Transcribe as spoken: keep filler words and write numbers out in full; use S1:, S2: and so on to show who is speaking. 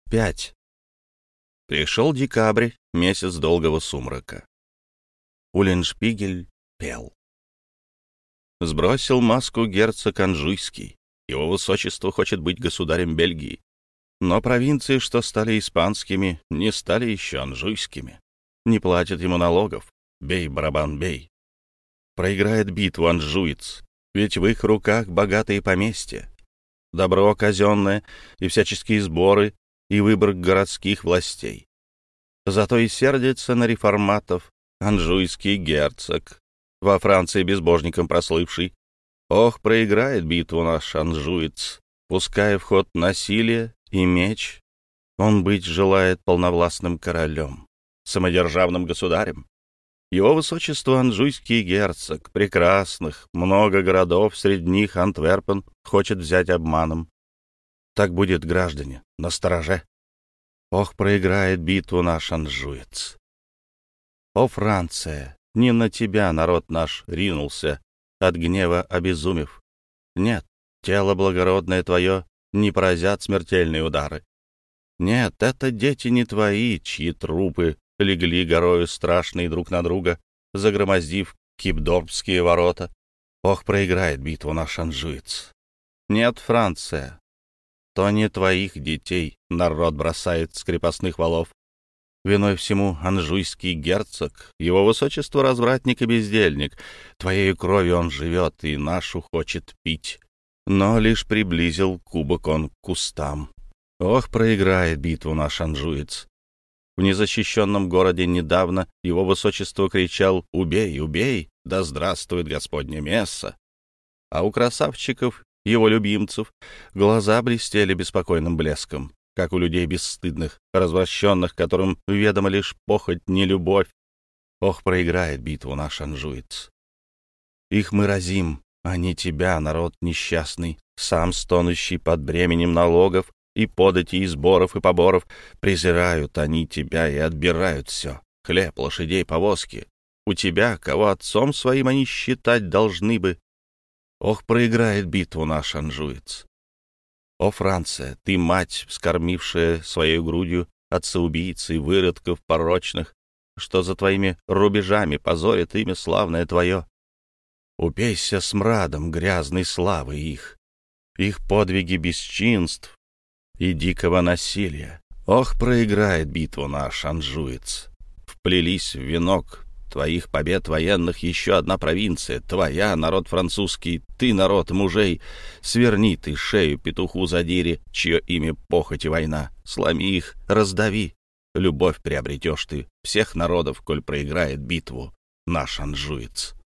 S1: Пять. Пришел декабрь, месяц долгого сумрака. Уллиншпигель пел. Сбросил маску герцог Анжуйский. Его высочество хочет быть государем Бельгии. Но провинции, что стали испанскими, не стали еще анжуйскими. Не платят ему налогов. Бей, барабан, бей. Проиграет битву анжуец, ведь в их руках богатые поместья. Добро казенное и всяческие сборы, и выбор городских властей. Зато и сердится на реформатов анжуйский герцог, во Франции безбожником прослывший. Ох, проиграет битву наш анжуец, пуская в ход насилие и меч. Он быть желает полновластным королем, самодержавным государем. Его высочество анжуйский герцог, прекрасных, много городов, среди них Антверпен, хочет взять обманом. Так будет, граждане, настороже. Ох, проиграет битву наш анжуец. О, Франция, не на тебя народ наш ринулся, от гнева обезумев. Нет, тело благородное твое не поразят смертельные удары. Нет, это дети не твои, чьи трупы легли горою страшные друг на друга, загромоздив Кипдорпские ворота. Ох, проиграет битву наш анжуец. Нет, Франция, то не твоих детей народ бросает с крепостных валов. Виной всему анжуйский герцог, его высочество развратник и бездельник. Твоею кровью он живет и нашу хочет пить. Но лишь приблизил кубок он к кустам. Ох, проиграет битву наш анжуец. В незащищенном городе недавно его высочество кричал «Убей, убей, да здравствует Господня месса!» А у красавчиков, его любимцев, глаза блестели беспокойным блеском, как у людей бесстыдных, развращенных, которым ведома лишь похоть, не любовь. Ох, проиграет битву наш анжуец. Их мы разим, а не тебя, народ несчастный, сам стонущий под бременем налогов и податей, и сборов, и поборов. Презирают они тебя и отбирают все — хлеб, лошадей, повозки. У тебя, кого отцом своим они считать должны бы. Ох, проиграет битву наш анжуец. О, Франция, ты мать, вскормившая своей грудью отца-убийц и выродков порочных, что за твоими рубежами позорит имя славное твое. Упейся смрадом грязной славы их, их подвиги бесчинств и дикого насилия. Ох, проиграет битву наш анжуец. Вплелись в венок твоих побед военных еще одна провинция, твоя, народ французский, ты, народ мужей. Сверни ты шею петуху задире, чье имя похоть и война. Сломи их, раздави. Любовь приобретешь ты всех народов, коль проиграет битву наш анжуец.